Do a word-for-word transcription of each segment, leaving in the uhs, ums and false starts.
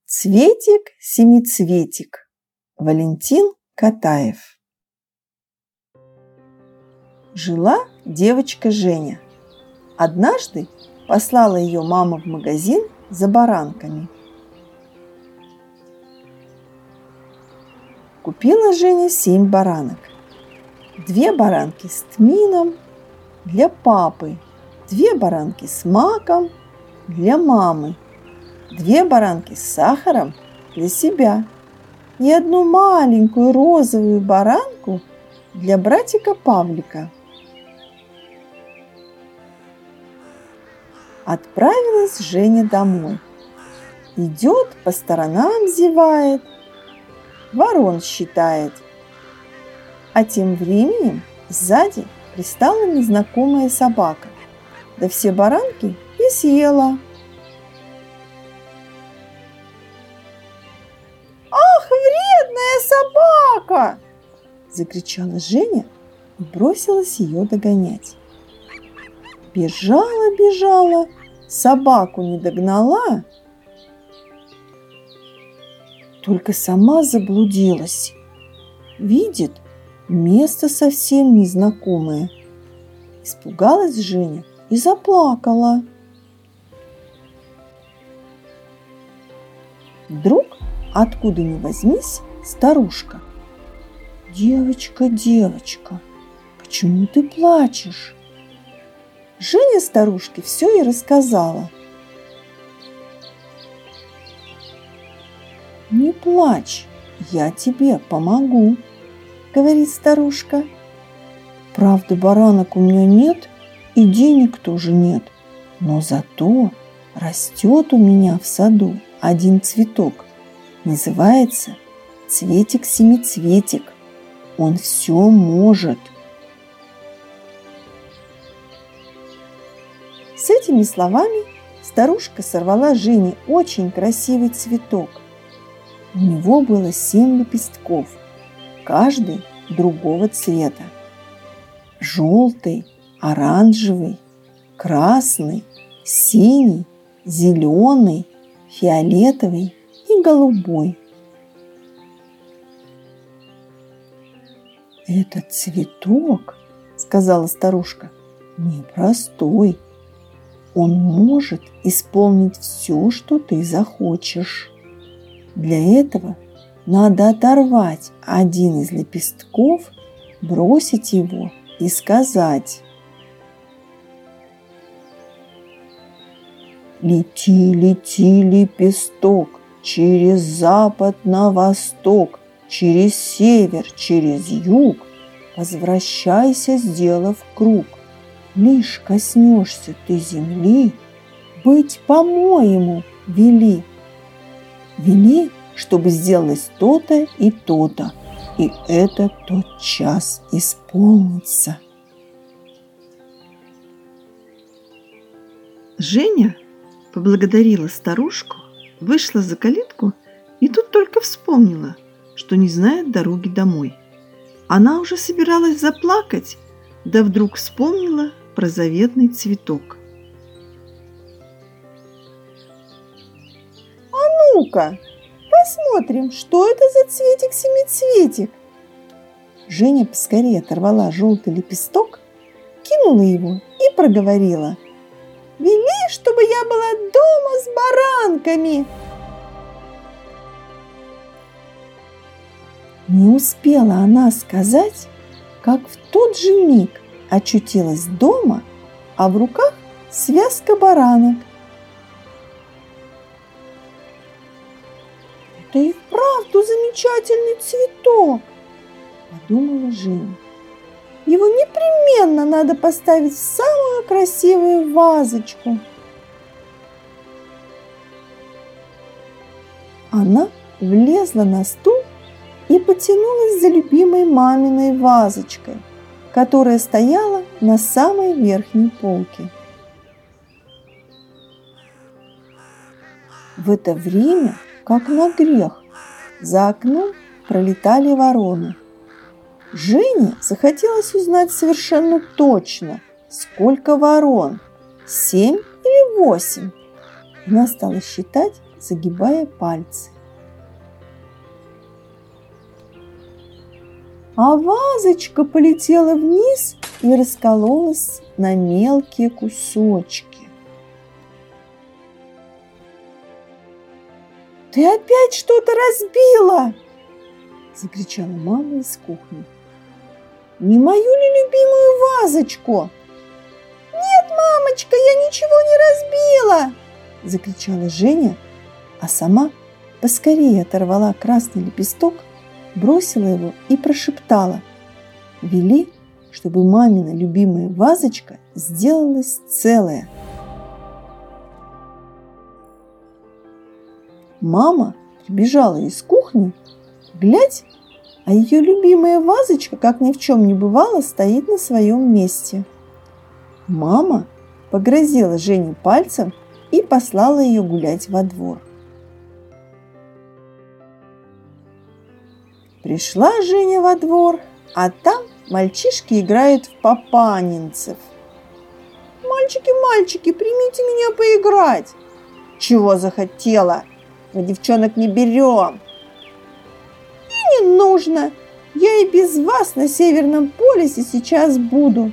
Цветик-семицветик. Валентин Катаев. Жила девочка Женя. Однажды послала ее мама в магазин за баранками. Купила Женя семь баранок. Две баранки с тмином для папы, две баранки с маком для мамы, две баранки с сахаром для себя и одну маленькую розовую баранку для братика Павлика. Отправилась Женя домой. Идет, по сторонам зевает, ворон считает. А тем временем сзади пристала незнакомая собака, да все баранки и съела. «Ах, вредная собака!» – закричала Женя и бросилась ее догонять. Бежала, бежала, собаку не догнала, только сама заблудилась. Видит, место совсем незнакомое. Испугалась Женя и заплакала. Вдруг, откуда ни возьмись, старушка: «Девочка, девочка, почему ты плачешь?» Женя старушке все и рассказала. «Не плачь, я тебе помогу», — говорит старушка. «Правда, баранок у меня нет и денег тоже нет, но зато растет у меня в саду один цветок. Называется цветик-семицветик. Он все может». С этими словами старушка сорвала Жене очень красивый цветок. У него было семь лепестков, каждый другого цвета. Желтый, оранжевый, красный, синий, зеленый, фиолетовый и голубой. «Этот цветок, — сказала старушка, — непростой. Он может исполнить все, что ты захочешь. Для этого надо оторвать один из лепестков, бросить его и сказать: «Лети, лети, лепесток, через запад на восток, через север, через юг, возвращайся, сделав круг. Лишь коснешься ты земли, быть по-моему вели. Вели, чтобы сделалось то-то и то-то, и это тотчас исполнится». Женя поблагодарила старушку, вышла за калитку и тут только вспомнила, что не знает дороги домой. Она уже собиралась заплакать, да вдруг вспомнила про заветный цветок. «А ну-ка, посмотрим, что это за цветик-семицветик!» Женя поскорее оторвала желтый лепесток, кинула его и проговорила: «Вели, чтобы я была дома с баранками!» Не успела она сказать, как в тот же миг очутилась дома, а в руках связка баранок. «Это и вправду замечательный цветок!» – подумала Женя. «Его непременно надо поставить в самую красивую вазочку». Она влезла на стул и потянулась за любимой маминой вазочкой, которая стояла на самой верхней полке. В это время, как на грех, за окном пролетали вороны. Жене захотелось узнать совершенно точно, сколько ворон – семь или восемь. Она стала считать загибая пальцы. А вазочка полетела вниз и раскололась на мелкие кусочки. «Ты опять что-то разбила!» – закричала мама из кухни. «Не мою ли любимую вазочку?» «Нет, мамочка, я ничего не разбила!» – закричала Женя, а сама поскорее оторвала красный лепесток, бросила его и прошептала: «Вели, чтобы мамина любимая вазочка сделалась целая». Мама прибежала из кухни, глядь, а ее любимая вазочка, как ни в чем не бывало, стоит на своем месте. Мама погрозила Жене пальцем и послала ее гулять во двор. Пришла Женя во двор, а там мальчишки играют в папанинцев. «Мальчики, мальчики, примите меня поиграть!» «Чего захотела? Мы девчонок не берем!» «И не нужно! Я и без вас на Северном полюсе сейчас буду!»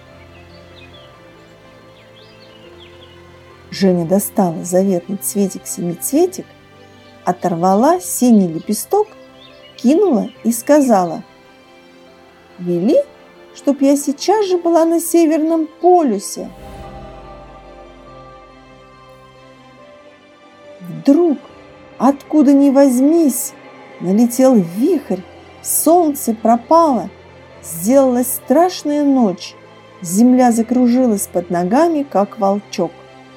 Женя достала заветный цветик-семицветик, оторвала синий лепесток, кинула и сказала: «Вели, чтоб я сейчас же была на Северном полюсе». Вдруг, откуда ни возьмись, налетел вихрь, солнце пропало, сделалась страшная ночь, земля закружилась под ногами, как волчок.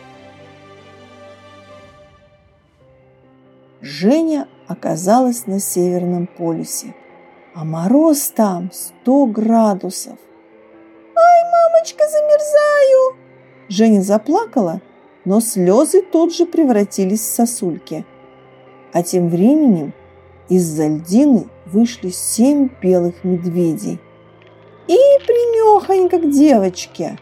Женя оказалась на Северном полюсе, а мороз там сто градусов. «Ай, мамочка, замерзаю!» Женя заплакала, но слезы тут же превратились в сосульки. А тем временем из-за льдины вышли семь белых медведей. И примехонько к девочке.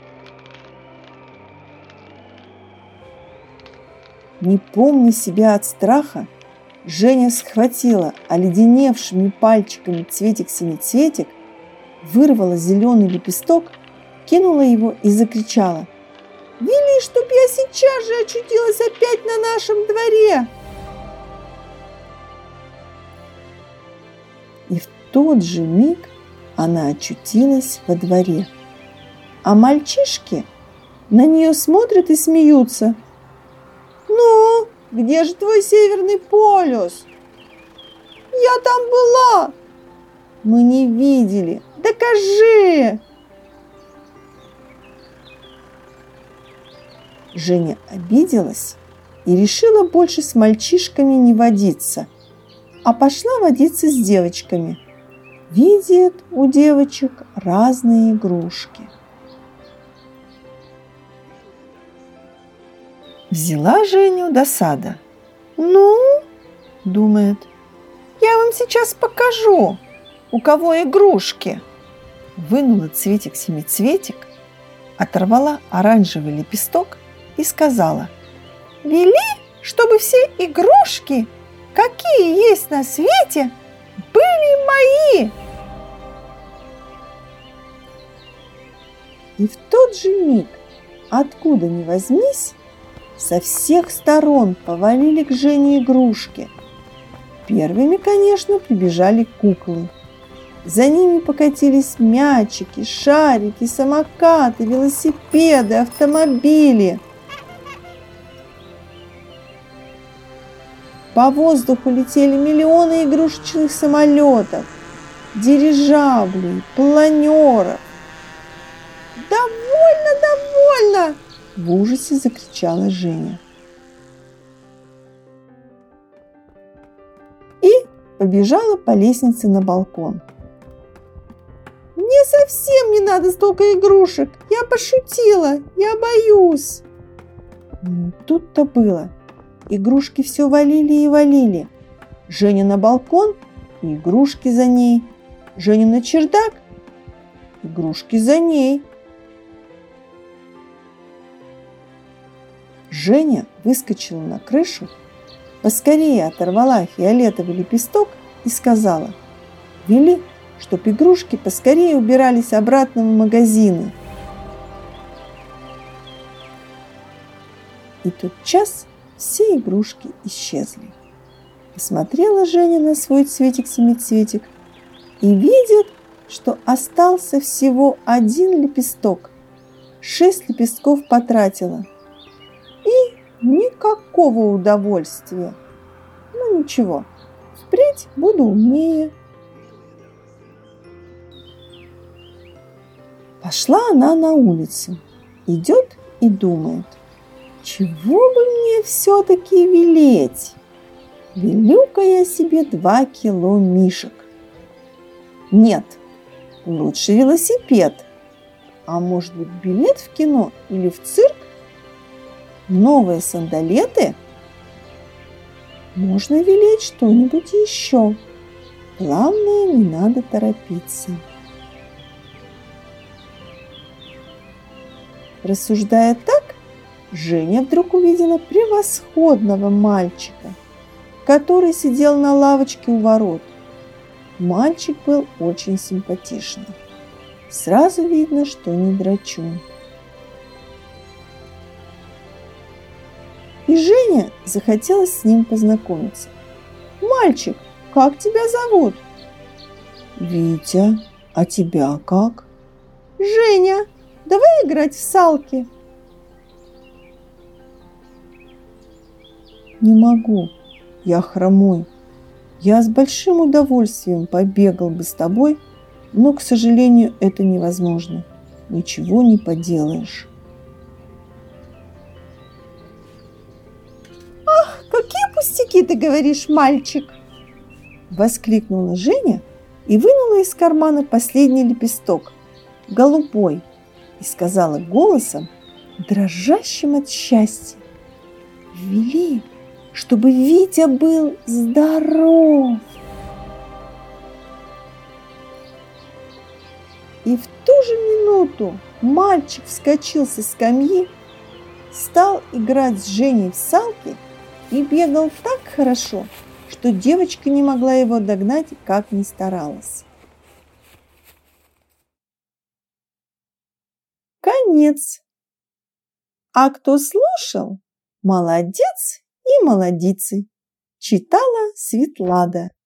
Не помня себя от страха, Женя схватила оледеневшими пальчиками цветик-семицветик, вырвала зеленый лепесток, кинула его и закричала: «Вели, чтоб я сейчас же очутилась опять на нашем дворе!» И в тот же миг она очутилась во дворе. А мальчишки на нее смотрят и смеются. «Ну, где же твой Северный полюс?» «Я там была!» «Мы не видели! Докажи!» Женя обиделась и решила больше с мальчишками не водиться, а пошла водиться с девочками. Видит у девочек разные игрушки. Взяла Женю до сада. «Ну, — думает, — я вам сейчас покажу, у кого игрушки». Вынула цветик-семицветик, оторвала оранжевый лепесток и сказала: «Вели, чтобы все игрушки, какие есть на свете, были мои». И в тот же миг, откуда ни возьмись, со всех сторон повалили к Жене игрушки. Первыми, конечно, прибежали куклы. За ними покатились мячики, шарики, самокаты, велосипеды, автомобили. По воздуху летели миллионы игрушечных самолетов, дирижаблей, планеров. «Довольно, довольно!» – в ужасе закричала Женя. И побежала по лестнице на балкон. «Мне совсем не надо столько игрушек! Я пошутила! Я боюсь!» Но тут-то было. Игрушки все валили и валили. Женя на балкон, и игрушки за ней. Женя на чердак, игрушки за ней. Женя выскочила на крышу поскорее оторвала фиолетовый лепесток и сказала: «Вели, чтоб игрушки поскорее убирались обратно в магазины». И тотчас все игрушки исчезли. Посмотрела Женя на свой цветик-семицветик и видит, что остался всего один лепесток. Шесть лепестков потратила. И никакого удовольствия. Ну ничего, впредь буду умнее. Пошла она на улицу, идет и думает: чего бы мне все-таки велеть? Велю-ка я себе два кило мишек. Нет, лучше велосипед. А может быть, билет в кино или в цирк? Новые сандалеты? Можно велеть что-нибудь еще. Главное, не надо торопиться. Рассуждая так, Женя вдруг увидела превосходного мальчика, который сидел на лавочке у ворот. Мальчик был очень симпатичный. Сразу видно, что не драчун. И Жене захотелось с ним познакомиться. «Мальчик, как тебя зовут?» «Витя, а тебя как?» «Женя, давай играть в салки». «Не могу, я хромой. Я с большим удовольствием побегал бы с тобой, но, к сожалению, это невозможно. Ничего не поделаешь». «Ах, какие пустяки ты говоришь, мальчик!» Воскликнула Женя и вынула из кармана последний лепесток, голубой, и сказала голосом, дрожащим от счастья: «Вели, чтобы Витя был здоров». И в ту же минуту мальчик вскочил со скамьи, стал играть с Женей в салки и бегал так хорошо, что девочка не могла его догнать, как ни старалась. Конец. А кто слушал, молодец и молодицы. Читала Светлана.